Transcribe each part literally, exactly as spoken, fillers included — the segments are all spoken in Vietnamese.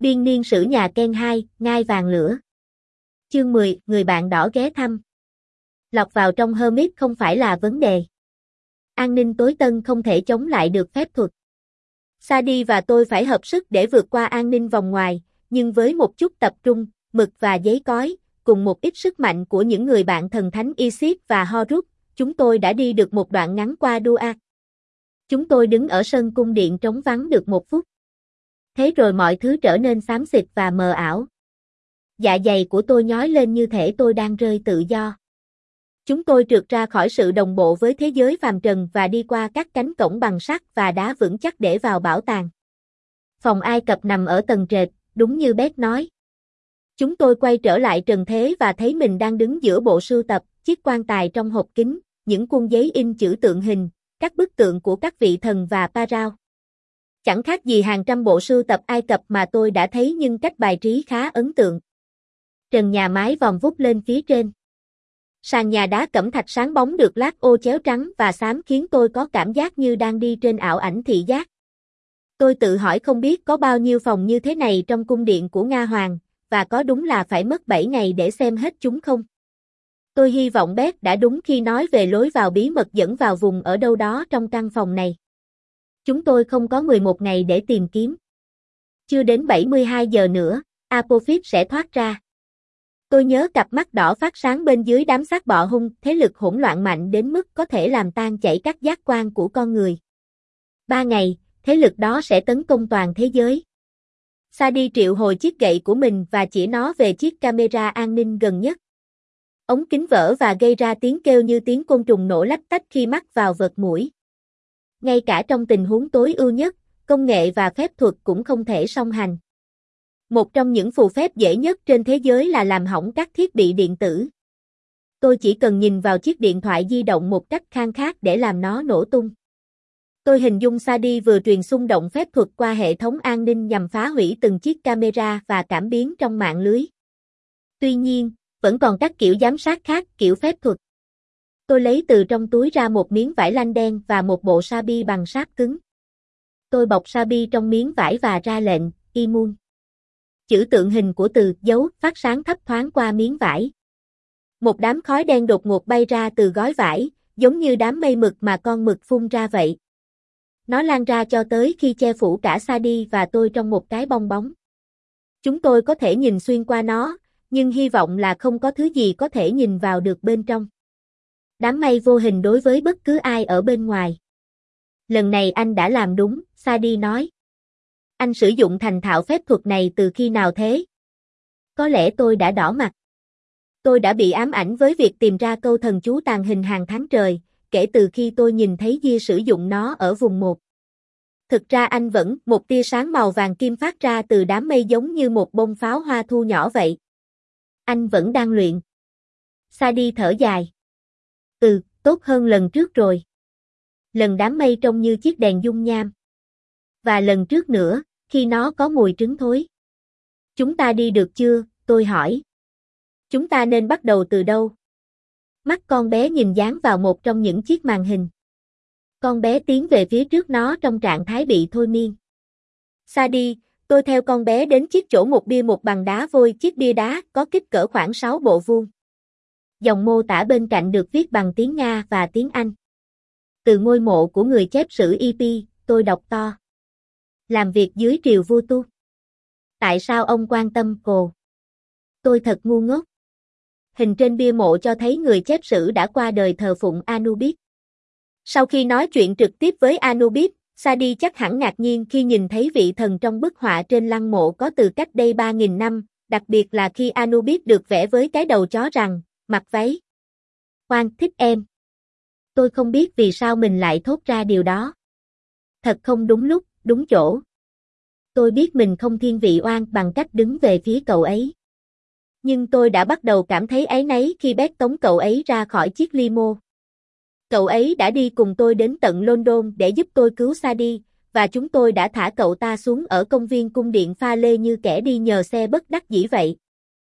Biên niên sử nhà Ken hai, ngai vàng lửa. Chương mười, người bạn đỏ ghé thăm. Lọt vào trong Hermit không phải là vấn đề. An ninh tối tân không thể chống lại được phép thuật. Sadie và tôi phải hợp sức để vượt qua an ninh vòng ngoài, nhưng với một chút tập trung, mực và giấy cói, cùng một ít sức mạnh của những người bạn thần thánh Isis và Horus, chúng tôi đã đi được một đoạn ngắn qua Duat. Chúng tôi đứng ở sân cung điện trống vắng được một phút. Thế rồi mọi thứ trở nên xám xịt và mờ ảo. Dạ dày của tôi nhói lên như thể tôi đang rơi tự do. Chúng tôi trượt ra khỏi sự đồng bộ với thế giới phàm trần và đi qua các cánh cổng bằng sắt và đá vững chắc để vào bảo tàng. Phòng Ai Cập nằm ở tầng trệt, đúng như Beth nói. Chúng tôi quay trở lại trần thế và thấy mình đang đứng giữa bộ sưu tập, chiếc quan tài trong hộp kính, những khuôn giấy in chữ tượng hình, các bức tượng của các vị thần và pharaoh. Chẳng khác gì hàng trăm bộ sưu tập Ai Cập mà tôi đã thấy nhưng cách bài trí khá ấn tượng. Trần nhà mái vòm vút lên phía trên. Sàn nhà đá cẩm thạch sáng bóng được lát ô chéo trắng và xám khiến tôi có cảm giác như đang đi trên ảo ảnh thị giác. Tôi tự hỏi không biết có bao nhiêu phòng như thế này trong cung điện của Nga Hoàng, và có đúng là phải mất bảy ngày để xem hết chúng không? Tôi hy vọng Beth đã đúng khi nói về lối vào bí mật dẫn vào vùng ở đâu đó trong căn phòng này. Chúng tôi không có mười một ngày để tìm kiếm. Chưa đến bảy mươi hai giờ nữa, Apophis sẽ thoát ra. Tôi nhớ cặp mắt đỏ phát sáng bên dưới đám xác bọ hung, thế lực hỗn loạn mạnh đến mức có thể làm tan chảy các giác quan của con người. Ba ngày, thế lực đó sẽ tấn công toàn thế giới. Sadie triệu hồi chiếc gậy của mình và chỉ nó về chiếc camera an ninh gần nhất. Ống kính vỡ và gây ra tiếng kêu như tiếng côn trùng nổ lách tách khi mắc vào vật mũi. Ngay cả trong tình huống tối ưu nhất, công nghệ và phép thuật cũng không thể song hành. Một trong những phù phép dễ nhất trên thế giới là làm hỏng các thiết bị điện tử. Tôi chỉ cần nhìn vào chiếc điện thoại di động một cách khang khát để làm nó nổ tung. Tôi hình dung Sadie vừa truyền xung động phép thuật qua hệ thống an ninh nhằm phá hủy từng chiếc camera và cảm biến trong mạng lưới. Tuy nhiên, vẫn còn các kiểu giám sát khác, kiểu phép thuật. Tôi lấy từ trong túi ra một miếng vải lanh đen và một bộ sa bi bằng sáp cứng. Tôi bọc sa bi trong miếng vải và ra lệnh, Imun. Chữ tượng hình của từ dấu phát sáng thấp thoáng qua miếng vải. Một đám khói đen đột ngột bay ra từ gói vải, giống như đám mây mực mà con mực phun ra vậy. Nó lan ra cho tới khi che phủ cả Sadie và tôi trong một cái bong bóng. Chúng tôi có thể nhìn xuyên qua nó, nhưng hy vọng là không có thứ gì có thể nhìn vào được bên trong. Đám mây vô hình đối với bất cứ ai ở bên ngoài. Lần này anh đã làm đúng, Sadie nói. Anh sử dụng thành thạo phép thuật này từ khi nào thế? Có lẽ tôi đã đỏ mặt. Tôi đã bị ám ảnh với việc tìm ra câu thần chú tàn hình hàng tháng trời, kể từ khi tôi nhìn thấy Gia sử dụng nó ở vùng một. Thực ra anh vẫn, một tia sáng màu vàng kim phát ra từ đám mây giống như một bông pháo hoa thu nhỏ vậy. Anh vẫn đang luyện. Sadie thở dài. Ừ, tốt hơn lần trước rồi. Lần đám mây trông như chiếc đèn dung nham. Và lần trước nữa, khi nó có mùi trứng thối. Chúng ta đi được chưa, tôi hỏi. Chúng ta nên bắt đầu từ đâu? Mắt con bé nhìn dán vào một trong những chiếc màn hình. Con bé tiến về phía trước nó trong trạng thái bị thôi miên. Sadie, tôi theo con bé đến chiếc chỗ một bia một bằng đá vôi, chiếc bia đá có kích cỡ khoảng sáu bộ vuông. Dòng mô tả bên cạnh được viết bằng tiếng Nga và tiếng Anh. Từ ngôi mộ của người chép sử e pê, tôi đọc to. Làm việc dưới triều vua Tu. Tại sao ông quan tâm cô? Tôi thật ngu ngốc. Hình trên bia mộ cho thấy người chép sử đã qua đời thờ phụng Anubis. Sau khi nói chuyện trực tiếp với Anubis, Sadie chắc hẳn ngạc nhiên khi nhìn thấy vị thần trong bức họa trên lăng mộ có từ cách đây ba nghìn năm, đặc biệt là khi Anubis được vẽ với cái đầu chó răng, mặc váy. Oan, thích em. Tôi không biết vì sao mình lại thốt ra điều đó. Thật không đúng lúc, đúng chỗ. Tôi biết mình không thiên vị oan bằng cách đứng về phía cậu ấy. Nhưng tôi đã bắt đầu cảm thấy áy náy khi Beth tống cậu ấy ra khỏi chiếc limo. Cậu ấy đã đi cùng tôi đến tận London để giúp tôi cứu Sadie, và chúng tôi đã thả cậu ta xuống ở công viên cung điện pha lê như kẻ đi nhờ xe bất đắc dĩ vậy.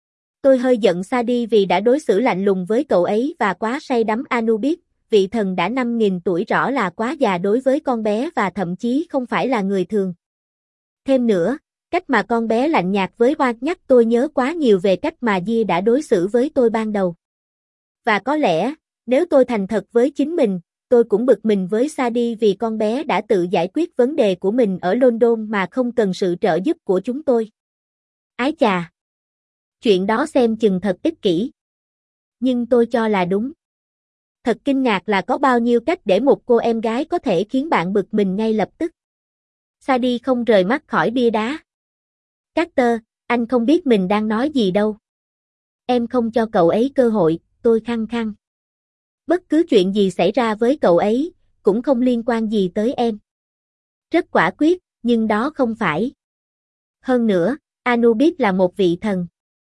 Tôi hơi giận Sadie vì đã đối xử lạnh lùng với cậu ấy và quá say đắm Anubis, vị thần đã năm nghìn tuổi rõ là quá già đối với con bé và thậm chí không phải là người thường. Thêm nữa, Cách mà con bé lạnh nhạt với Oan nhắc tôi nhớ quá nhiều về cách mà Dia đã đối xử với tôi ban đầu. Và có lẽ, nếu tôi thành thật với chính mình, tôi cũng bực mình với Sadie vì con bé đã tự giải quyết vấn đề của mình ở London mà không cần sự trợ giúp của chúng tôi. Ái chà! Chuyện đó xem chừng thật ích kỷ. Nhưng tôi cho là đúng. Thật kinh ngạc là có bao nhiêu cách để một cô em gái có thể khiến bạn bực mình ngay lập tức. Sadie không rời mắt khỏi bia đá. Carter, anh không biết mình đang nói gì đâu. Em không cho cậu ấy cơ hội, tôi khăng khăng. Bất cứ chuyện gì xảy ra với cậu ấy, cũng không liên quan gì tới em. Rất quả quyết, nhưng đó không phải. Hơn nữa, Anubis là một vị thần.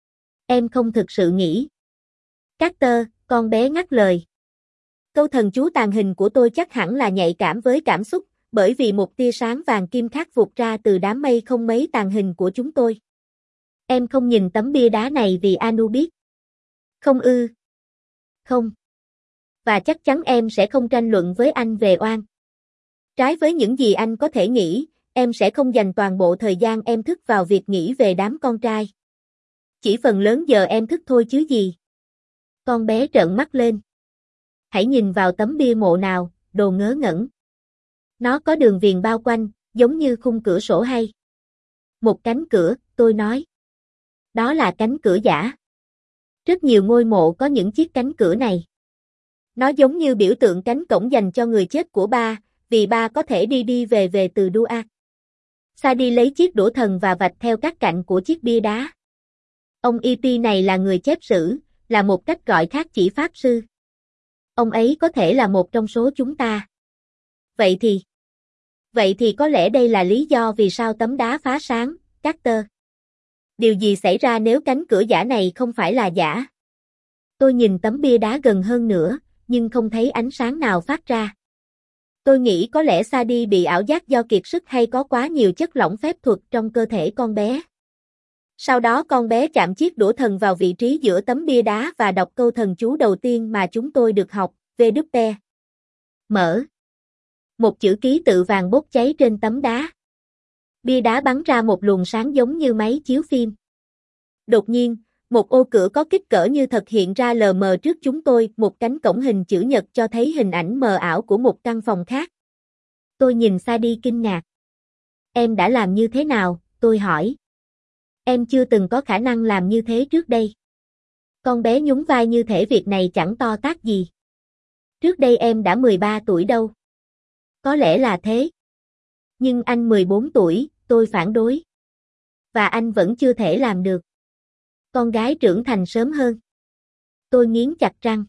Em không thực sự nghĩ. Carter, con bé ngắt lời. Câu thần chú tàn hình của tôi chắc hẳn là nhạy cảm với cảm xúc, bởi vì một tia sáng vàng kim khác vụt ra từ đám mây không mấy tàn hình của chúng tôi. Em không nhìn tấm bia đá này vì Anubis. Không ư. Không. Và chắc chắn em sẽ không tranh luận với anh về Oan. Trái với những gì anh có thể nghĩ, em sẽ không dành toàn bộ thời gian em thức vào việc nghĩ về đám con trai. Chỉ phần lớn giờ em thức thôi chứ gì. Con bé trợn mắt lên. Hãy nhìn vào tấm bia mộ nào, đồ ngớ ngẩn. Nó có đường viền bao quanh, giống như khung cửa sổ hay. Một cánh cửa, tôi nói. Đó là cánh cửa giả. Rất nhiều ngôi mộ có những chiếc cánh cửa này. Nó giống như biểu tượng cánh cổng dành cho người chết của ba, vì ba có thể đi đi về về từ Duat. Sadie lấy chiếc đũa thần và vạch theo các cạnh của chiếc bia đá. Ông e pê này là người chép sử, là một cách gọi khác chỉ pháp sư. Ông ấy có thể là một trong số chúng ta. Vậy thì... Vậy thì có lẽ đây là lý do vì sao tấm đá phá sáng, Carter. Điều gì xảy ra nếu cánh cửa giả này không phải là giả? Tôi nhìn tấm bia đá gần hơn nữa, nhưng không thấy ánh sáng nào phát ra. Tôi nghĩ có lẽ Sadie bị ảo giác do kiệt sức hay có quá nhiều chất lỏng phép thuật trong cơ thể con bé. Sau đó con bé chạm chiếc đũa thần vào vị trí giữa tấm bia đá và đọc câu thần chú đầu tiên mà chúng tôi được học, vê kép tê. Mở. Một chữ ký tự vàng bốc cháy trên tấm đá. Bia đá bắn ra một luồng sáng giống như máy chiếu phim. Đột nhiên, một ô cửa có kích cỡ như thật hiện ra lờ mờ trước chúng tôi, một cánh cổng hình chữ nhật cho thấy hình ảnh mờ ảo của một căn phòng khác. Tôi nhìn Sadie kinh ngạc. Em đã làm như thế nào? Tôi hỏi. Em chưa từng có khả năng làm như thế trước đây. Con bé nhún vai như thể việc này chẳng to tát gì. Trước đây em đã mười ba tuổi đâu. Có lẽ là thế. Nhưng anh mười bốn tuổi, tôi phản đối. Và anh vẫn chưa thể làm được. Con gái trưởng thành sớm hơn. Tôi nghiến chặt răng.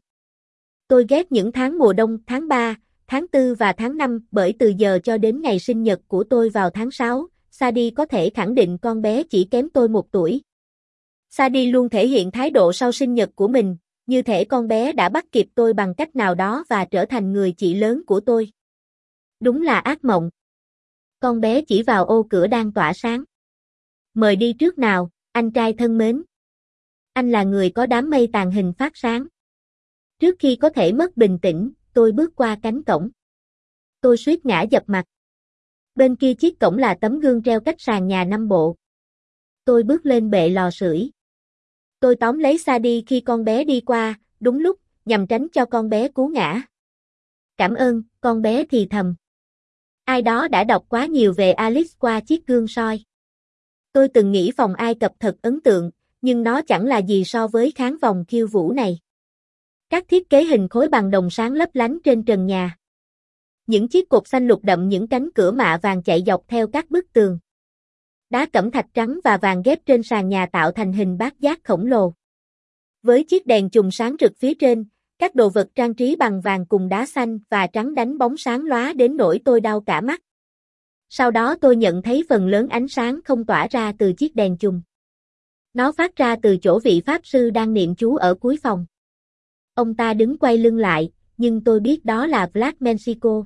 Tôi ghét những tháng mùa đông, tháng ba, tháng tư và tháng năm, bởi từ giờ cho đến ngày sinh nhật của tôi vào tháng sáu, Sadie có thể khẳng định con bé chỉ kém tôi một tuổi. Sadie luôn thể hiện thái độ sau sinh nhật của mình, như thể con bé đã bắt kịp tôi bằng cách nào đó và trở thành người chị lớn của tôi. Đúng là ác mộng. Con bé chỉ vào ô cửa đang tỏa sáng. Mời đi trước nào, anh trai thân mến. Anh là người có đám mây tàn hình phát sáng. Trước khi có thể mất bình tĩnh, tôi bước qua cánh cổng. Tôi suýt ngã dập mặt. Bên kia chiếc cổng là tấm gương treo cách sàn nhà năm bộ. Tôi bước lên bệ lò sưởi. Tôi tóm lấy Sadie khi con bé đi qua, đúng lúc, nhằm tránh cho con bé cú ngã. Cảm ơn, con bé thì thầm. Ai đó đã đọc quá nhiều về Alice qua chiếc gương soi. Tôi từng nghĩ phòng Ai Cập thật ấn tượng, nhưng nó chẳng là gì so với khán vòng khiêu vũ này. Các thiết kế hình khối bằng đồng sáng lấp lánh trên trần nhà. Những chiếc cột xanh lục đậm, những cánh cửa mạ vàng chạy dọc theo các bức tường. Đá cẩm thạch trắng và vàng ghép trên sàn nhà tạo thành hình bát giác khổng lồ. Với chiếc đèn chùm sáng rực phía trên, các đồ vật trang trí bằng vàng cùng đá xanh và trắng đánh bóng sáng lóa đến nỗi tôi đau cả mắt. Sau đó tôi nhận thấy phần lớn ánh sáng không tỏa ra từ chiếc đèn chùm. Nó phát ra từ chỗ vị pháp sư đang niệm chú ở cuối phòng. Ông ta đứng quay lưng lại, nhưng tôi biết đó là Vlad Mexico.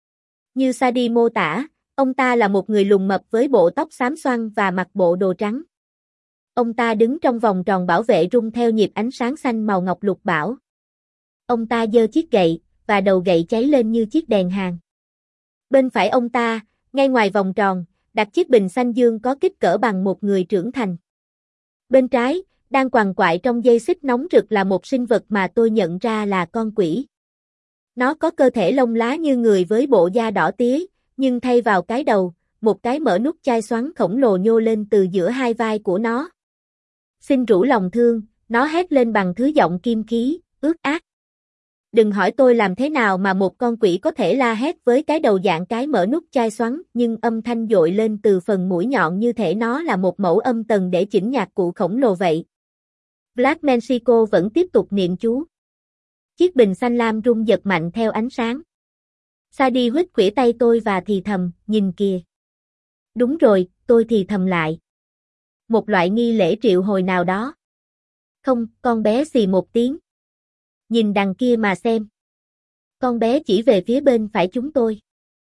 Như Sadie mô tả, ông ta là một người lùn mập với bộ tóc xám xoăn và mặc bộ đồ trắng. Ông ta đứng trong vòng tròn bảo vệ rung theo nhịp ánh sáng xanh màu ngọc lục bảo. Ông ta giơ chiếc gậy, và đầu gậy cháy lên như chiếc đèn hàng. Bên phải ông ta, ngay ngoài vòng tròn, đặt chiếc bình xanh dương có kích cỡ bằng một người trưởng thành. Bên trái, đang quằn quại trong dây xích nóng rực là một sinh vật mà tôi nhận ra là con quỷ. Nó có cơ thể lông lá như người với bộ da đỏ tía, nhưng thay vào cái đầu, một cái mở nút chai xoắn khổng lồ nhô lên từ giữa hai vai của nó. Xin rủ lòng thương, nó hét lên bằng thứ giọng kim khí, ướt át. Đừng hỏi tôi làm thế nào mà một con quỷ có thể la hét với cái đầu dạng cái mở nút chai xoắn, nhưng âm thanh dội lên từ phần mũi nhọn như thể nó là một mẫu âm tần để chỉnh nhạc cụ khổng lồ vậy. Black Mexico vẫn tiếp tục niệm chú. Chiếc bình xanh lam rung giật mạnh theo ánh sáng. Sadie huých khuỷu tay tôi và thì thầm, nhìn kìa. Đúng rồi, tôi thì thầm lại. Một loại nghi lễ triệu hồi nào đó. Không, con bé xì một tiếng. Nhìn đằng kia mà xem. Con bé chỉ về phía bên phải chúng tôi.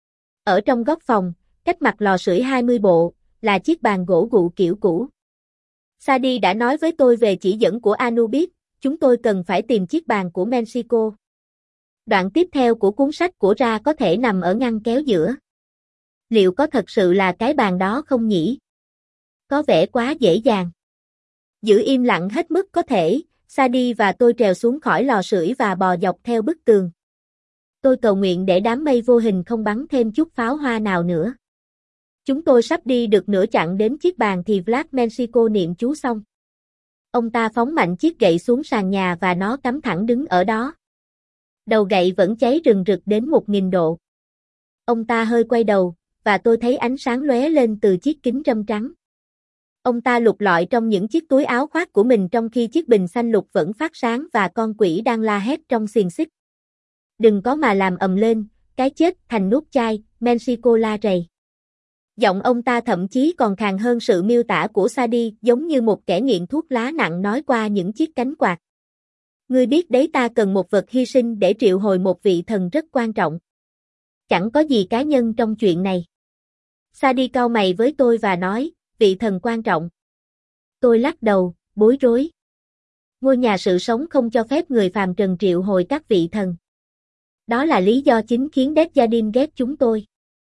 Ở trong góc phòng, cách mặt lò sưởi hai mươi bộ, là chiếc bàn gỗ gụ kiểu cũ. Sadie đã nói với tôi về chỉ dẫn của Anubis, chúng tôi cần phải tìm chiếc bàn của Mexico. Đoạn tiếp theo của cuốn sách của Ra có thể nằm ở ngăn kéo giữa. Liệu có thật sự là cái bàn đó không nhỉ? Có vẻ quá dễ dàng. Giữ im lặng hết mức có thể, Sadie và tôi trèo xuống khỏi lò sưởi và bò dọc theo bức tường. Tôi cầu nguyện để đám mây vô hình không bắn thêm chút pháo hoa nào nữa. Chúng tôi sắp đi được nửa chặng đến chiếc bàn thì Black Mexico niệm chú xong. Ông ta phóng mạnh chiếc gậy xuống sàn nhà và nó cắm thẳng đứng ở đó. Đầu gậy vẫn cháy rừng rực đến một nghìn độ. Ông ta hơi quay đầu, và tôi thấy ánh sáng lóe lên từ chiếc kính râm trắng. Ông ta lục lọi trong những chiếc túi áo khoác của mình trong khi chiếc bình xanh lục vẫn phát sáng và con quỷ đang la hét trong xiềng xích. Đừng có mà làm ầm lên, cái chết thành nút chai, Mexico la rầy. Giọng ông ta thậm chí còn khàn hơn sự miêu tả của Sadie, giống như một kẻ nghiện thuốc lá nặng nói qua những chiếc cánh quạt. Ngươi biết đấy, ta cần một vật hy sinh để triệu hồi một vị thần rất quan trọng. Chẳng có gì cá nhân trong chuyện này. Sadie cau mày với tôi và nói, vị thần quan trọng. Tôi lắc đầu, bối rối. Ngôi nhà sự sống không cho phép người phàm trần triệu hồi các vị thần. Đó là lý do chính khiến Desjardins ghét chúng tôi.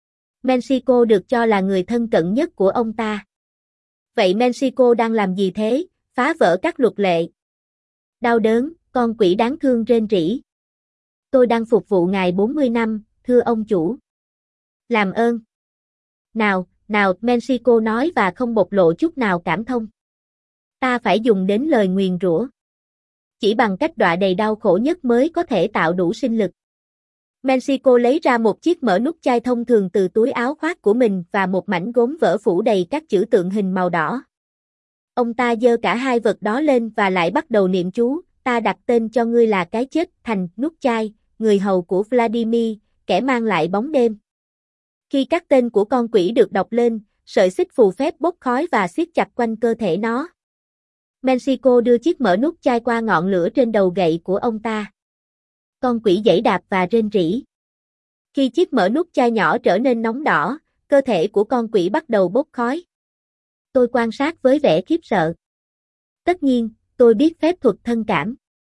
Mexico được cho là người thân cận nhất của ông ta. Vậy Mexico đang làm gì thế, phá vỡ các luật lệ? Đau đớn, con quỷ đáng thương rên rỉ. Tôi đang phục vụ ngài bốn mươi năm, thưa ông chủ. Làm ơn. Nào, nào, Mexico nói và không bộc lộ chút nào cảm thông. Ta phải dùng đến lời nguyền rủa. Chỉ bằng cách đọa đầy đau khổ nhất mới có thể tạo đủ sinh lực. Mexico lấy ra một chiếc mở nút chai thông thường từ túi áo khoác của mình và một mảnh gốm vỡ phủ đầy các chữ tượng hình màu đỏ. Ông ta giơ cả hai vật đó lên và lại bắt đầu niệm chú, ta đặt tên cho ngươi là cái chết thành nút chai, người hầu của Vladimir, kẻ mang lại bóng đêm. Khi các tên của con quỷ được đọc lên, sợi xích phù phép bốc khói và siết chặt quanh cơ thể nó. Mexico đưa chiếc mở nút chai qua ngọn lửa trên đầu gậy của ông ta. Con quỷ giãy đạp và rên rỉ. Khi chiếc mở nút chai nhỏ trở nên nóng đỏ, cơ thể của con quỷ bắt đầu bốc khói. Tôi quan sát với vẻ khiếp sợ. Tất nhiên, tôi biết phép thuật thân cảm.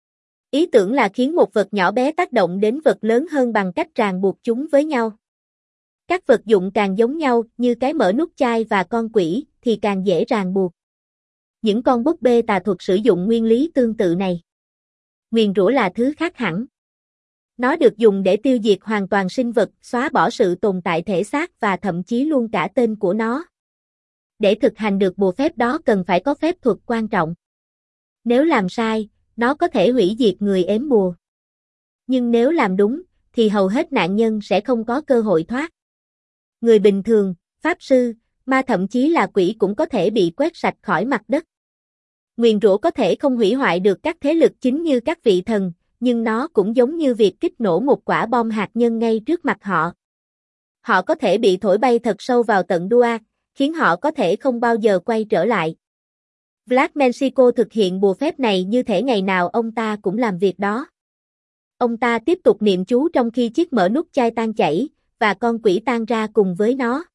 Ý tưởng là khiến một vật nhỏ bé tác động đến vật lớn hơn bằng cách ràng buộc chúng với nhau. Các vật dụng càng giống nhau như cái mở nút chai và con quỷ thì càng dễ ràng buộc. Những con búp bê tà thuật sử dụng nguyên lý tương tự này. Nguyền rủa là thứ khác hẳn. Nó được dùng để tiêu diệt hoàn toàn sinh vật, xóa bỏ sự tồn tại thể xác và thậm chí luôn cả tên của nó. Để thực hành được bùa phép đó cần phải có phép thuật quan trọng. Nếu làm sai, nó có thể hủy diệt người ếm bùa. Nhưng nếu làm đúng, thì hầu hết nạn nhân sẽ không có cơ hội thoát. Người bình thường, pháp sư, ma thậm chí là quỷ cũng có thể bị quét sạch khỏi mặt đất. Nguyền rủa có thể không hủy hoại được các thế lực chính như các vị thần, nhưng nó cũng giống như việc kích nổ một quả bom hạt nhân ngay trước mặt họ. Họ có thể bị thổi bay thật sâu vào tận đua, khiến họ có thể không bao giờ quay trở lại. Black Mexico thực hiện bùa phép này như thể ngày nào ông ta cũng làm việc đó. Ông ta tiếp tục niệm chú trong khi chiếc mở nút chai tan chảy, và con quỷ tan ra cùng với nó.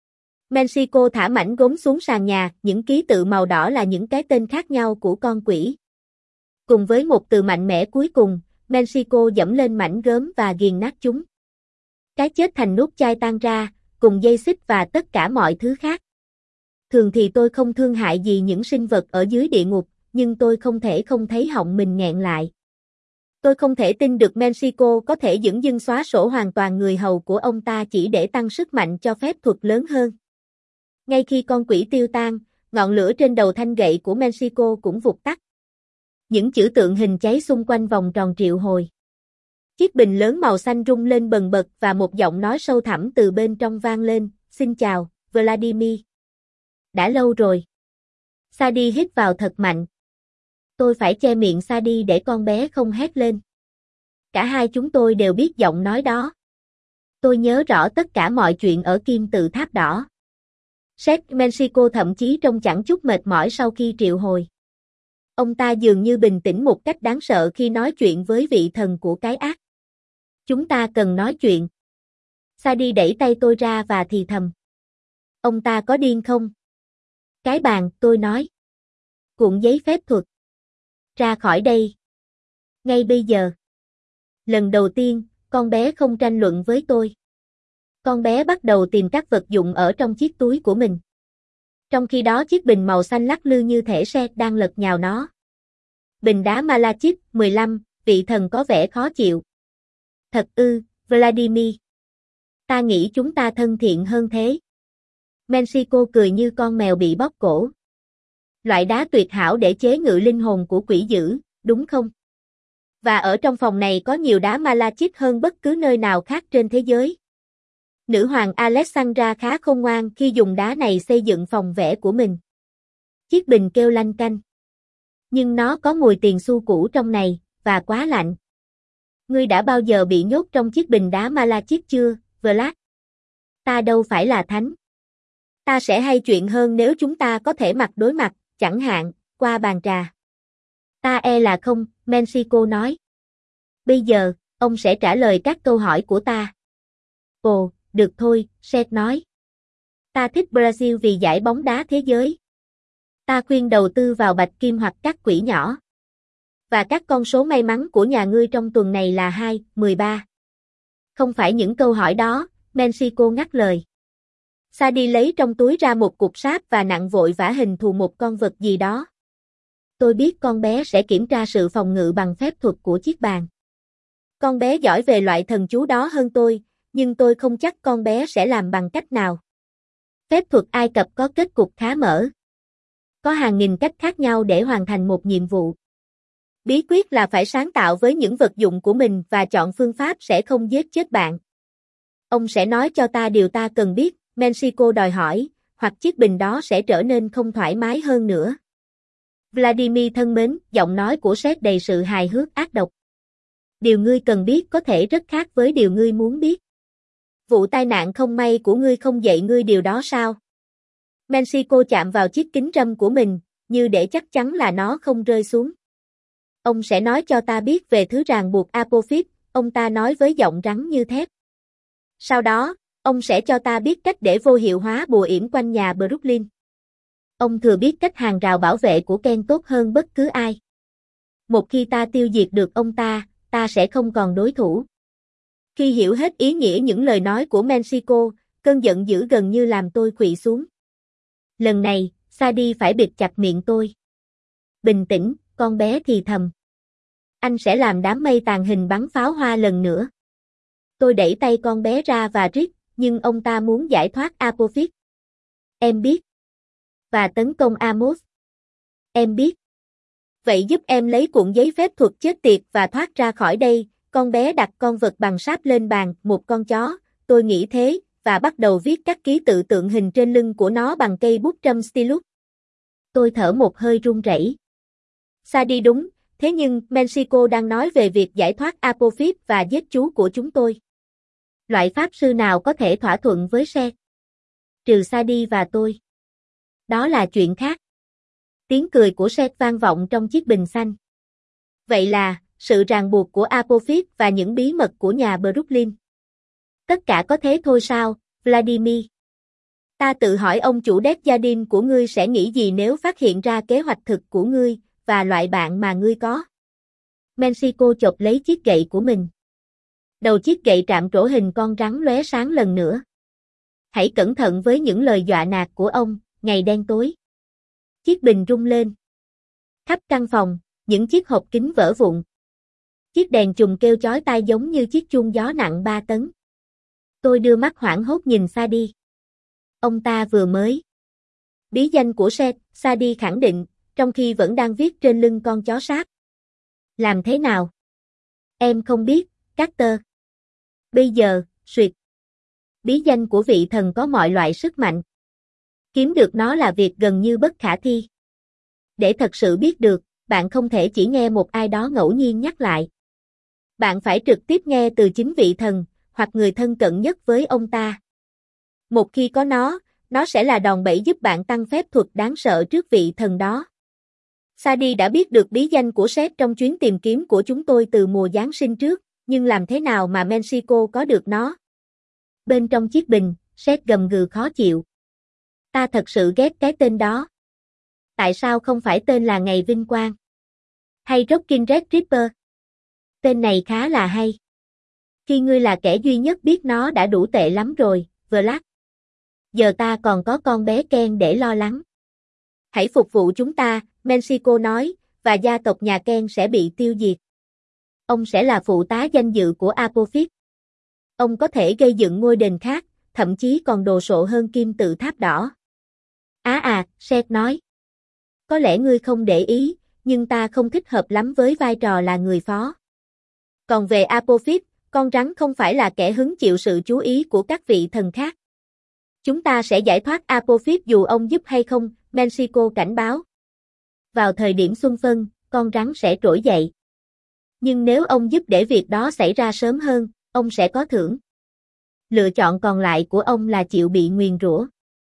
Mexico thả mảnh gốm xuống sàn nhà, những ký tự màu đỏ là những cái tên khác nhau của con quỷ. Cùng với một từ mạnh mẽ cuối cùng, Mexico dẫm lên mảnh gốm và nghiền nát chúng. Cái chết thành nút chai tan ra, cùng dây xích và tất cả mọi thứ khác. Thường thì tôi không thương hại gì những sinh vật ở dưới địa ngục, nhưng tôi không thể không thấy họng mình nghẹn lại. Tôi không thể tin được Mexico có thể dửng dưng xóa sổ hoàn toàn người hầu của ông ta chỉ để tăng sức mạnh cho phép thuật lớn hơn. Ngay khi con quỷ tiêu tan, ngọn lửa trên đầu thanh gậy của Mexico cũng vụt tắt. Những chữ tượng hình cháy xung quanh vòng tròn triệu hồi. Chiếc bình lớn màu xanh rung lên bần bật và một giọng nói sâu thẳm từ bên trong vang lên, "Xin chào, Vladimir. Đã lâu rồi." Sadie hít vào thật mạnh. Tôi phải che miệng Sadie để con bé không hét lên. Cả hai chúng tôi đều biết giọng nói đó. Tôi nhớ rõ tất cả mọi chuyện ở kim tự tháp đỏ. Seth Mexico thậm chí trông chẳng chút mệt mỏi sau khi triệu hồi. Ông ta dường như bình tĩnh một cách đáng sợ khi nói chuyện với vị thần của cái ác. Chúng ta cần nói chuyện. Sadie đẩy tay tôi ra và thì thầm. Ông ta có điên không? Cái bàn, tôi nói. Cuộn giấy phép thuật. Ra khỏi đây. Ngay bây giờ. Lần đầu tiên, con bé không tranh luận với tôi. Con bé bắt đầu tìm các vật dụng ở trong chiếc túi của mình. Trong khi đó chiếc bình màu xanh lắc lư như thể Seth đang lật nhào nó. Bình đá Malachit, mười lăm, vị thần có vẻ khó chịu. Thật ư, Vladimir. Ta nghĩ chúng ta thân thiện hơn thế. Mexico cười như con mèo bị bóp cổ. Loại đá tuyệt hảo để chế ngự linh hồn của quỷ dữ, đúng không? Và ở trong phòng này có nhiều đá Malachit hơn bất cứ nơi nào khác trên thế giới. Nữ hoàng Alexandra khá khôn ngoan khi dùng đá này xây dựng phòng vẽ của mình. Chiếc bình kêu lanh canh. Nhưng nó có mùi tiền xu cũ trong này, và quá lạnh. Ngươi đã bao giờ bị nhốt trong chiếc bình đá Malachit chưa, Vlad? Ta đâu phải là thánh. Ta sẽ hay chuyện hơn nếu chúng ta có thể mặt đối mặt, chẳng hạn, qua bàn trà. Ta e là không, Mexico nói. Bây giờ, ông sẽ trả lời các câu hỏi của ta. Ồ, được thôi, Seth nói. Ta thích Brazil vì giải bóng đá thế giới. Ta khuyên đầu tư vào bạch kim hoặc các quỹ nhỏ. Và các con số may mắn của nhà ngươi trong tuần này là hai, mười ba. Không phải những câu hỏi đó, Mexico ngắt lời. Sadie lấy trong túi ra một cục sáp và nặn vội vã hình thù một con vật gì đó. Tôi biết con bé sẽ kiểm tra sự phòng ngự bằng phép thuật của chiếc bàn. Con bé giỏi về loại thần chú đó hơn tôi, nhưng tôi không chắc con bé sẽ làm bằng cách nào. Phép thuật Ai Cập có kết cục khá mở. Có hàng nghìn cách khác nhau để hoàn thành một nhiệm vụ. Bí quyết là phải sáng tạo với những vật dụng của mình và chọn phương pháp sẽ không giết chết bạn. Ông sẽ nói cho ta điều ta cần biết, Mexico đòi hỏi, hoặc chiếc bình đó sẽ trở nên không thoải mái hơn nữa. Vladimir thân mến, giọng nói của Seth đầy sự hài hước ác độc. Điều ngươi cần biết có thể rất khác với điều ngươi muốn biết. Vụ tai nạn không may của ngươi không dạy ngươi điều đó sao? Mexico chạm vào chiếc kính râm của mình, như để chắc chắn là nó không rơi xuống. Ông sẽ nói cho ta biết về thứ ràng buộc Apophis, ông ta nói với giọng rắn như thép. Sau đó, ông sẽ cho ta biết cách để vô hiệu hóa bùa yểm quanh nhà Brooklyn. Ông thừa biết cách hàng rào bảo vệ của Ken tốt hơn bất cứ ai. Một khi ta tiêu diệt được ông ta, ta sẽ không còn đối thủ. Khi hiểu hết ý nghĩa những lời nói của Mexico, cơn giận dữ gần như làm tôi khuỵu xuống. Lần này, Sadie phải bịt chặt miệng tôi. Bình tĩnh, con bé thì thầm. Anh sẽ làm đám mây tàn hình bắn pháo hoa lần nữa. Tôi đẩy tay con bé ra và rít, nhưng ông ta muốn giải thoát Apophis. Em biết. Và tấn công Amos. Em biết. Vậy giúp em lấy cuộn giấy phép thuật chết tiệt và thoát ra khỏi đây. Con bé đặt con vật bằng sáp lên bàn, một con chó, tôi nghĩ thế, và bắt đầu viết các ký tự tượng hình trên lưng của nó bằng cây bút trâm stylus. Tôi thở một hơi run rẩy. Sadie đúng, thế nhưng Mexico đang nói về việc giải thoát Apophis và giết chú của chúng tôi. Loại pháp sư nào có thể thỏa thuận với Seth? Trừ Sadie và tôi. Đó là chuyện khác. Tiếng cười của Seth vang vọng trong chiếc bình xanh. Vậy là, sự ràng buộc của Apophis và những bí mật của nhà Brooklyn. Tất cả có thế thôi sao, Vladimir? Ta tự hỏi ông chủ Desjardins của ngươi sẽ nghĩ gì nếu phát hiện ra kế hoạch thực của ngươi, và loại bạn mà ngươi có. Mexico chộp lấy chiếc gậy của mình. Đầu chiếc gậy chạm trổ hình con rắn lóe sáng lần nữa. Hãy cẩn thận với những lời dọa nạt của ông, ngày đen tối. Chiếc bình rung lên. Khắp căn phòng, những chiếc hộp kính vỡ vụn. Chiếc đèn chùm kêu chói tai giống như chiếc chuông gió nặng ba tấn. Tôi đưa mắt hoảng hốt nhìn Sadie. Ông ta vừa mới. Bí danh của Seth, Sadie khẳng định, trong khi vẫn đang viết trên lưng con chó sáp. Làm thế nào? Em không biết, Carter. Bây giờ, suyệt. Bí danh của vị thần có mọi loại sức mạnh. Kiếm được nó là việc gần như bất khả thi. Để thật sự biết được, bạn không thể chỉ nghe một ai đó ngẫu nhiên nhắc lại. Bạn phải trực tiếp nghe từ chính vị thần, hoặc người thân cận nhất với ông ta. Một khi có nó, nó sẽ là đòn bẩy giúp bạn tăng phép thuật đáng sợ trước vị thần đó. Sadie đã biết được bí danh của Seth trong chuyến tìm kiếm của chúng tôi từ mùa Giáng sinh trước, nhưng làm thế nào mà Mexico có được nó? Bên trong chiếc bình, Seth gầm gừ khó chịu. Ta thật sự ghét cái tên đó. Tại sao không phải tên là Ngày Vinh Quang? Hay Rockin' Red Ripper? Tên này khá là hay. Khi ngươi là kẻ duy nhất biết nó đã đủ tệ lắm rồi, Vlad. Giờ ta còn có con bé Ken để lo lắng. Hãy phục vụ chúng ta, Mexico nói, và gia tộc nhà Ken sẽ bị tiêu diệt. Ông sẽ là phụ tá danh dự của Apophis. Ông có thể gây dựng ngôi đền khác, thậm chí còn đồ sộ hơn kim tự tháp đỏ. Á à, Seth nói. Có lẽ ngươi không để ý, nhưng ta không thích hợp lắm với vai trò là người phó. Còn về Apophis, con rắn không phải là kẻ hứng chịu sự chú ý của các vị thần khác. Chúng ta sẽ giải thoát Apophis dù ông giúp hay không, Mexico cảnh báo. Vào thời điểm xuân phân, con rắn sẽ trỗi dậy. Nhưng nếu ông giúp để việc đó xảy ra sớm hơn, ông sẽ có thưởng. Lựa chọn còn lại của ông là chịu bị nguyền rủa.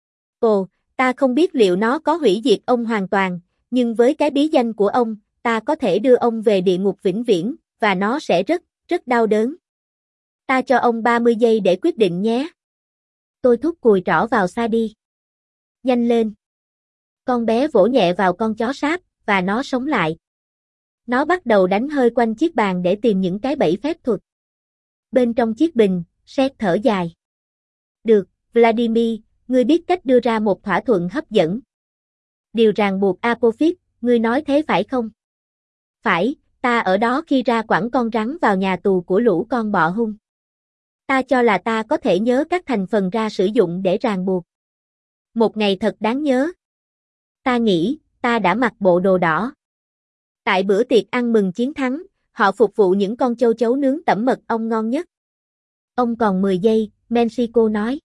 Ồ, ta không biết liệu nó có hủy diệt ông hoàn toàn, nhưng với cái bí danh của ông, ta có thể đưa ông về địa ngục vĩnh viễn, và nó sẽ rất, rất đau đớn. Ta cho ông ba mươi giây để quyết định nhé. Tôi thúc cùi trỏ vào Sadie. Nhanh lên. Con bé vỗ nhẹ vào con chó sáp, và nó sống lại. Nó bắt đầu đánh hơi quanh chiếc bàn để tìm những cái bẫy phép thuật. Bên trong chiếc bình, Seth thở dài. Được, Vladimir, ngươi biết cách đưa ra một thỏa thuận hấp dẫn. Điều ràng buộc Apophis, ngươi nói thế phải không? Phải, ta ở đó khi ra quẳng con rắn vào nhà tù của lũ con bọ hung. Ta cho là ta có thể nhớ các thành phần ra sử dụng để ràng buộc. Một ngày thật đáng nhớ. Ta nghĩ, ta đã mặc bộ đồ đỏ. Tại bữa tiệc ăn mừng chiến thắng, họ phục vụ những con châu chấu nướng tẩm mật ong ngon nhất. Ông còn mười giây, Mexico nói.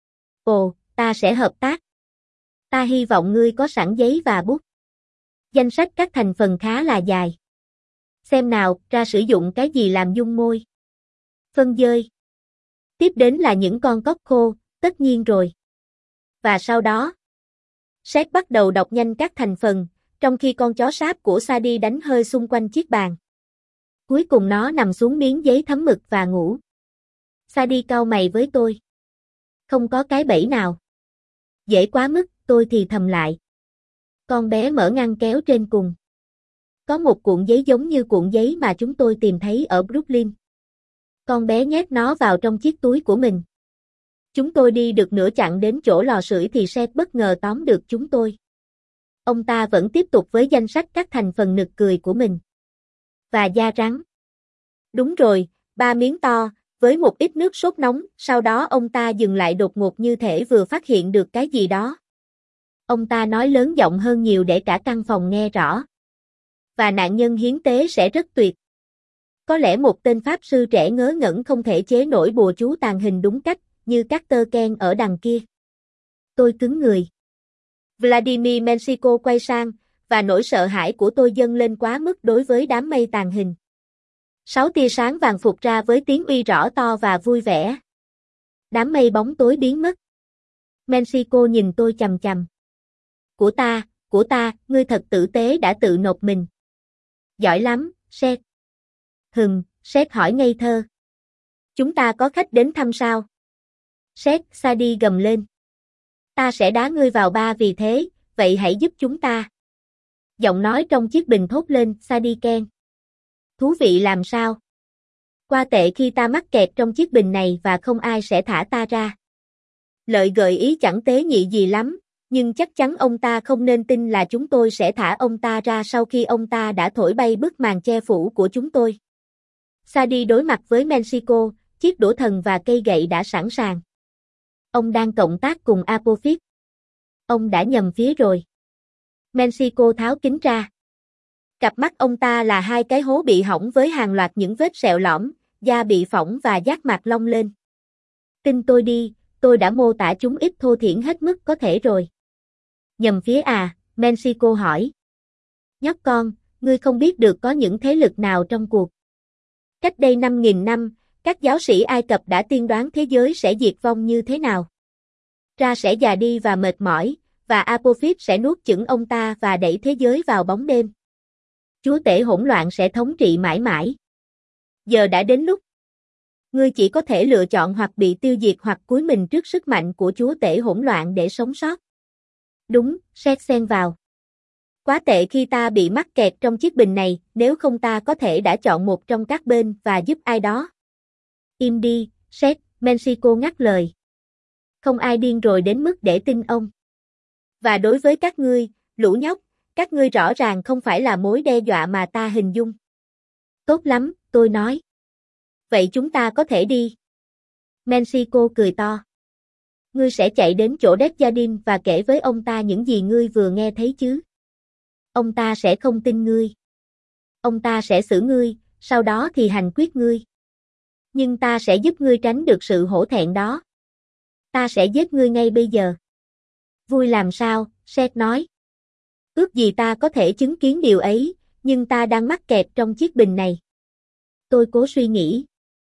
Ồ, ta sẽ hợp tác. Ta hy vọng ngươi có sẵn giấy và bút. Danh sách các thành phần khá là dài. Xem nào, ra sử dụng cái gì làm dung môi. Phân dơi. Tiếp đến là những con cóc khô, tất nhiên rồi. Và sau đó, Seth bắt đầu đọc nhanh các thành phần, trong khi con chó sáp của Sadie đánh hơi xung quanh chiếc bàn. Cuối cùng nó nằm xuống miếng giấy thấm mực và ngủ. Sadie cau mày với tôi. Không có cái bẫy nào. Dễ quá mức, tôi thì thầm lại. Con bé mở ngăn kéo trên cùng. Có một cuộn giấy giống như cuộn giấy mà chúng tôi tìm thấy ở Brooklyn. Con bé nhét nó vào trong chiếc túi của mình. Chúng tôi đi được nửa chặng đến chỗ lò sưởi thì Seth bất ngờ tóm được chúng tôi. Ông ta vẫn tiếp tục với danh sách các thành phần nực cười của mình. Và da rắn. Đúng rồi, ba miếng to, với một ít nước sốt nóng, sau đó ông ta dừng lại đột ngột như thể vừa phát hiện được cái gì đó. Ông ta nói lớn giọng hơn nhiều để cả căn phòng nghe rõ. Và nạn nhân hiến tế sẽ rất tuyệt. Có lẽ một tên pháp sư trẻ ngớ ngẩn không thể chế nổi bùa chú tàn hình đúng cách, như Carter Ken ở đằng kia. Tôi cứng người. Vladimir Mexico quay sang, và nỗi sợ hãi của tôi dâng lên quá mức đối với đám mây tàn hình. Sáu tia sáng vàng phụt ra với tiếng uy rõ to và vui vẻ. Đám mây bóng tối biến mất. Mexico nhìn tôi chằm chằm. Của ta, của ta, ngươi thật tử tế đã tự nộp mình. Giỏi lắm, Seth. Hừm, Seth hỏi ngây thơ. Chúng ta có khách đến thăm sao? Seth, Sadie gầm lên. Ta sẽ đá ngươi vào ba vì thế, vậy hãy giúp chúng ta. Giọng nói trong chiếc bình thốt lên, Sadie Ken. Thú vị làm sao? Qua tệ khi ta mắc kẹt trong chiếc bình này và không ai sẽ thả ta ra. Lợi gợi ý chẳng tế nhị gì lắm, nhưng chắc chắn ông ta không nên tin là chúng tôi sẽ thả ông ta ra sau khi ông ta đã thổi bay bức màn che phủ của chúng tôi. Sadi đối mặt với Mexico, chiếc đũa thần và cây gậy đã sẵn sàng. Ông đang cộng tác cùng Apophis. Ông đã nhầm phía rồi. Mexico tháo kính ra. Cặp mắt ông ta là hai cái hố bị hỏng với hàng loạt những vết sẹo lõm, da bị phỏng và giác mạc long lên. Tin tôi đi, tôi đã mô tả chúng ít thô thiển hết mức có thể rồi. Nhầm phía à, Mexico hỏi. Nhóc con, ngươi không biết được có những thế lực nào trong cuộc. Cách đây năm nghìn năm, các giáo sĩ Ai Cập đã tiên đoán thế giới sẽ diệt vong như thế nào. Ra sẽ già đi và mệt mỏi, và Apophis sẽ nuốt chửng ông ta và đẩy thế giới vào bóng đêm. Chúa tể hỗn loạn sẽ thống trị mãi mãi. Giờ đã đến lúc. Ngươi chỉ có thể lựa chọn hoặc bị tiêu diệt hoặc cúi mình trước sức mạnh của chúa tể hỗn loạn để sống sót. Đúng, Seth xen vào. Quá tệ khi ta bị mắc kẹt trong chiếc bình này, nếu không ta có thể đã chọn một trong các bên và giúp ai đó. Im đi, Seth, Mexico ngắt lời. Không ai điên rồi đến mức để tin ông. Và đối với các ngươi, lũ nhóc, các ngươi rõ ràng không phải là mối đe dọa mà ta hình dung. Tốt lắm, tôi nói. Vậy chúng ta có thể đi. Mexico cười to. Ngươi sẽ chạy đến chỗ Desjardins và kể với ông ta những gì ngươi vừa nghe thấy chứ. Ông ta sẽ không tin ngươi. Ông ta sẽ xử ngươi, sau đó thì hành quyết ngươi. Nhưng ta sẽ giúp ngươi tránh được sự hổ thẹn đó. Ta sẽ giết ngươi ngay bây giờ. Vui làm sao, Seth nói. Ước gì ta có thể chứng kiến điều ấy, nhưng ta đang mắc kẹt trong chiếc bình này. Tôi cố suy nghĩ.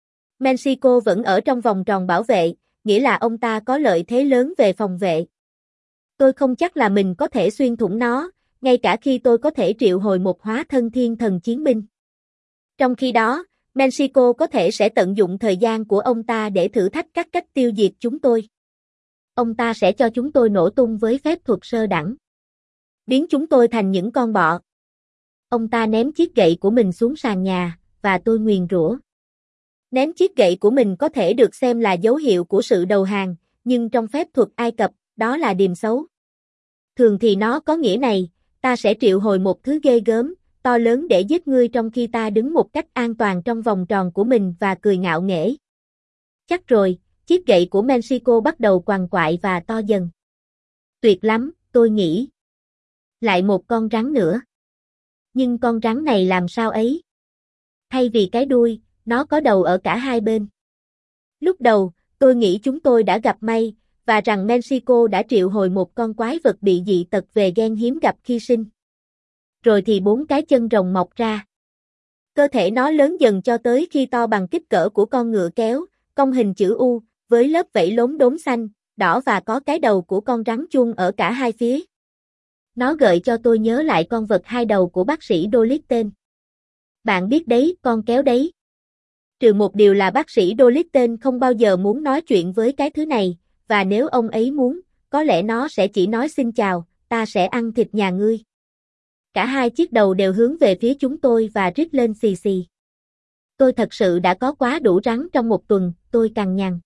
Mexico vẫn ở trong vòng tròn bảo vệ, nghĩa là ông ta có lợi thế lớn về phòng vệ. Tôi không chắc là mình có thể xuyên thủng nó, ngay cả khi tôi có thể triệu hồi một hóa thân thiên thần chiến binh. Trong khi đó, Mexico có thể sẽ tận dụng thời gian của ông ta để thử thách các cách tiêu diệt chúng tôi. Ông ta sẽ cho chúng tôi nổ tung với phép thuật sơ đẳng. Biến chúng tôi thành những con bọ. Ông ta ném chiếc gậy của mình xuống sàn nhà, và tôi nguyền rủa. Ném chiếc gậy của mình có thể được xem là dấu hiệu của sự đầu hàng, nhưng trong phép thuật Ai Cập, đó là điềm xấu. Thường thì nó có nghĩa này, ta sẽ triệu hồi một thứ ghê gớm, to lớn để giết ngươi trong khi ta đứng một cách an toàn trong vòng tròn của mình và cười ngạo nghễ. Chắc rồi, chiếc gậy của Mexico bắt đầu quằn quại và to dần. Tuyệt lắm, tôi nghĩ. Lại một con rắn nữa. Nhưng con rắn này làm sao ấy? Thay vì cái đuôi, nó có đầu ở cả hai bên. Lúc đầu, tôi nghĩ chúng tôi đã gặp may, và rằng Mexico đã triệu hồi một con quái vật bị dị tật về gen hiếm gặp khi sinh. Rồi thì bốn cái chân rồng mọc ra. Cơ thể nó lớn dần cho tới khi to bằng kích cỡ của con ngựa kéo, cong hình chữ U, với lớp vảy lốm đốm xanh, đỏ và có cái đầu của con rắn chuông ở cả hai phía. Nó gợi cho tôi nhớ lại con vật hai đầu của bác sĩ Dolittle. Bạn biết đấy, con kéo đấy. Trừ một điều là bác sĩ Dolittle không bao giờ muốn nói chuyện với cái thứ này, và nếu ông ấy muốn, có lẽ nó sẽ chỉ nói xin chào, ta sẽ ăn thịt nhà ngươi. Cả hai chiếc đầu đều hướng về phía chúng tôi và rít lên xì xì. Tôi thật sự đã có quá đủ rắn trong một tuần, tôi cằn nhằn.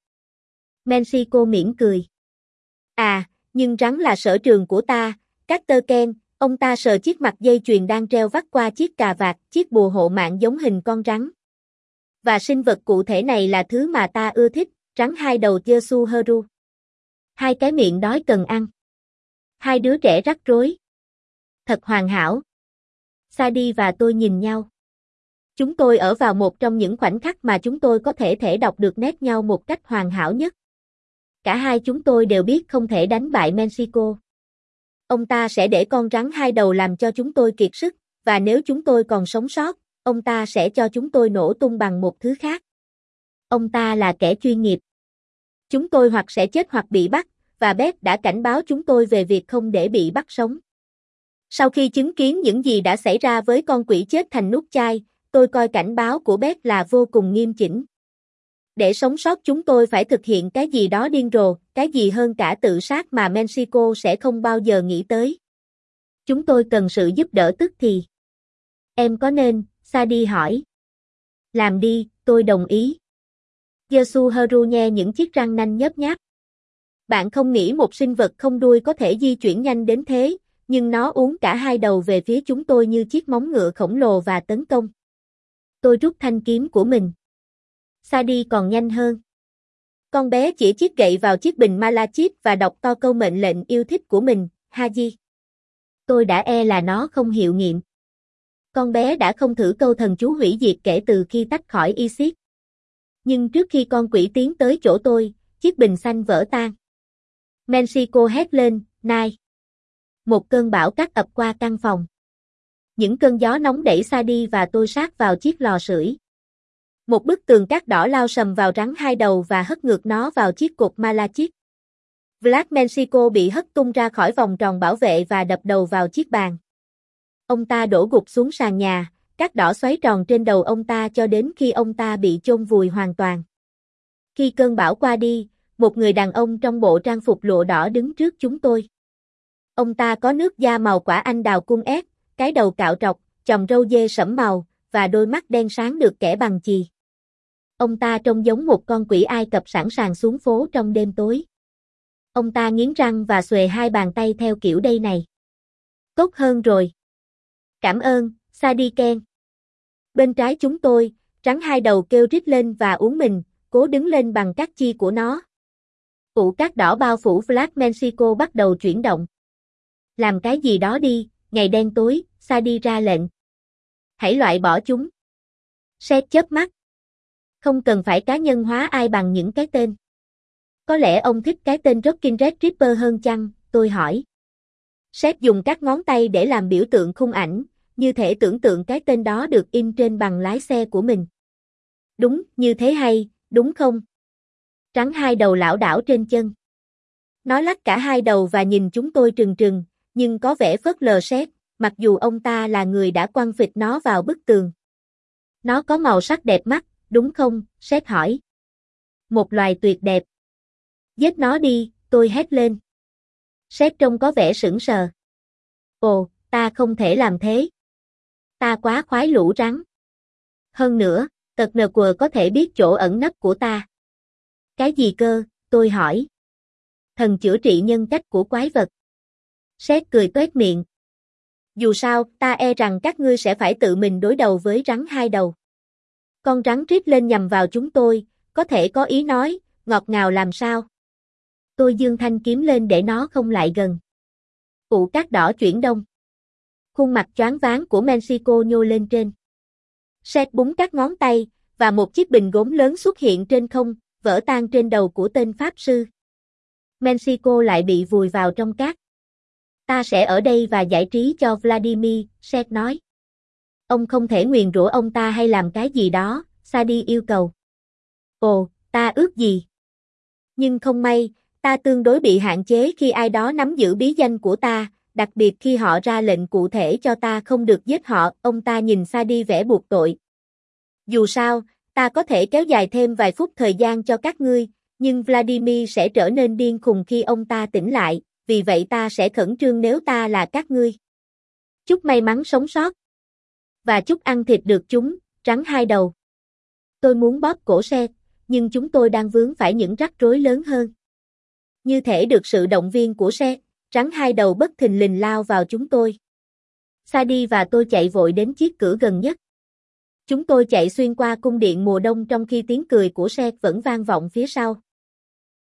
Mexico mỉm cười. À, nhưng rắn là sở trường của ta, Carter Ken, ông ta sờ chiếc mặt dây chuyền đang treo vắt qua chiếc cà vạt, chiếc bùa hộ mạng giống hình con rắn. Và sinh vật cụ thể này là thứ mà ta ưa thích, rắn hai đầu Yasuharu. Hai cái miệng đói cần ăn. Hai đứa trẻ rắc rối. Thật hoàn hảo. Sadi và tôi nhìn nhau. Chúng tôi ở vào một trong những khoảnh khắc mà chúng tôi có thể thể đọc được nét nhau một cách hoàn hảo nhất. Cả hai chúng tôi đều biết không thể đánh bại Mexico. Ông ta sẽ để con rắn hai đầu làm cho chúng tôi kiệt sức, và nếu chúng tôi còn sống sót, ông ta sẽ cho chúng tôi nổ tung bằng một thứ khác. Ông ta là kẻ chuyên nghiệp. Chúng tôi hoặc sẽ chết hoặc bị bắt, và Beth đã cảnh báo chúng tôi về việc không để bị bắt sống. Sau khi chứng kiến những gì đã xảy ra với con quỷ chết thành nút chai, tôi coi cảnh báo của Beth là vô cùng nghiêm chỉnh. Để sống sót chúng tôi phải thực hiện cái gì đó điên rồ, cái gì hơn cả tự sát mà Mexico sẽ không bao giờ nghĩ tới. Chúng tôi cần sự giúp đỡ tức thì. Em có nên, Sadi hỏi. Làm đi, tôi đồng ý. Yasuharu nhe những chiếc răng nanh nhớp nháp. Bạn không nghĩ một sinh vật không đuôi có thể di chuyển nhanh đến thế, nhưng nó uốn cả hai đầu về phía chúng tôi như chiếc móng ngựa khổng lồ và tấn công. Tôi rút thanh kiếm của mình. Sadie còn nhanh hơn. Con bé chỉ chiếc gậy vào chiếc bình Malachit và đọc to câu mệnh lệnh yêu thích của mình, Haji. Tôi đã e là nó không hiệu nghiệm. Con bé đã không thử câu thần chú hủy diệt kể từ khi tách khỏi Isis. Nhưng trước khi con quỷ tiến tới chỗ tôi, chiếc bình xanh vỡ tan. Mexico hét lên, Nai. Một cơn bão cát ập qua căn phòng. Những cơn gió nóng đẩy Sadie và tôi sát vào chiếc lò sưởi. Một bức tường cát đỏ lao sầm vào rắn hai đầu và hất ngược nó vào chiếc cột Malachit. Vlad Mexico bị hất tung ra khỏi vòng tròn bảo vệ và đập đầu vào chiếc bàn. Ông ta đổ gục xuống sàn nhà, cát đỏ xoáy tròn trên đầu ông ta cho đến khi ông ta bị chôn vùi hoàn toàn. Khi cơn bão qua đi, một người đàn ông trong bộ trang phục lụa đỏ đứng trước chúng tôi. Ông ta có nước da màu quả anh đào cung ép, cái đầu cạo trọc, chòm râu dê sẫm màu, và đôi mắt đen sáng được kẻ bằng chì. Ông ta trông giống một con quỷ Ai Cập sẵn sàng xuống phố trong đêm tối. Ông ta nghiến răng và xuề hai bàn tay theo kiểu đây này. Tốt hơn rồi. Cảm ơn, Sadie Ken. Bên trái chúng tôi, rắn hai đầu kêu rít lên và uốn mình, cố đứng lên bằng các chi của nó. Ụ cát đỏ bao phủ Vlad Mexico bắt đầu chuyển động. Làm cái gì đó đi, ngày đen tối, Sadie ra lệnh. Hãy loại bỏ chúng. Seth chớp mắt. Không cần phải cá nhân hóa ai bằng những cái tên. Có lẽ ông thích cái tên Rockin' Red Ripper hơn chăng, tôi hỏi. Seth dùng các ngón tay để làm biểu tượng khung ảnh, như thể tưởng tượng cái tên đó được in trên bằng lái xe của mình. Đúng, như thế hay, đúng không? Rắn hai đầu lảo đảo trên chân. Nó lắc cả hai đầu và nhìn chúng tôi trừng trừng, nhưng có vẻ phớt lờ Seth, mặc dù ông ta là người đã quăng phịch nó vào bức tường. Nó có màu sắc đẹp mắt, đúng không? Seth hỏi. Một loài tuyệt đẹp. Giết nó đi, tôi hét lên. Seth trông có vẻ sững sờ. Ồ, ta không thể làm thế. Ta quá khoái lũ rắn. Hơn nữa, tật nờ quờ có thể biết chỗ ẩn nấp của ta. Cái gì cơ, tôi hỏi. Thần chữa trị nhân cách của quái vật. Seth cười toét miệng. Dù sao, ta e rằng các ngươi sẽ phải tự mình đối đầu với rắn hai đầu. Con rắn rít lên nhằm vào chúng tôi, có thể có ý nói, ngọt ngào làm sao. Tôi giương thanh kiếm lên để nó không lại gần. Ụ cát đỏ chuyển đông. Khuôn mặt choáng váng của Mexico nhô lên trên. Seth búng các ngón tay, và một chiếc bình gốm lớn xuất hiện trên không, vỡ tan trên đầu của tên pháp sư. Mexico lại bị vùi vào trong cát. Ta sẽ ở đây và giải trí cho Vladimir, Seth nói. Ông không thể nguyền rủa ông ta hay làm cái gì đó, Sadie yêu cầu. Ồ, ta ước gì? Nhưng không may, ta tương đối bị hạn chế khi ai đó nắm giữ bí danh của ta, đặc biệt khi họ ra lệnh cụ thể cho ta không được giết họ, ông ta nhìn Sadie vẻ buộc tội. Dù sao, ta có thể kéo dài thêm vài phút thời gian cho các ngươi, nhưng Vladimir sẽ trở nên điên khùng khi ông ta tỉnh lại, vì vậy ta sẽ khẩn trương nếu ta là các ngươi. Chúc may mắn sống sót. Và chúc ăn thịt được chúng, rắn hai đầu. Tôi muốn bóp cổ Seth, nhưng chúng tôi đang vướng phải những rắc rối lớn hơn. Như thể được sự động viên của Seth, rắn hai đầu bất thình lình lao vào chúng tôi. Sadie và tôi chạy vội đến chiếc cửa gần nhất. Chúng tôi chạy xuyên qua cung điện mùa đông trong khi tiếng cười của Seth vẫn vang vọng phía sau.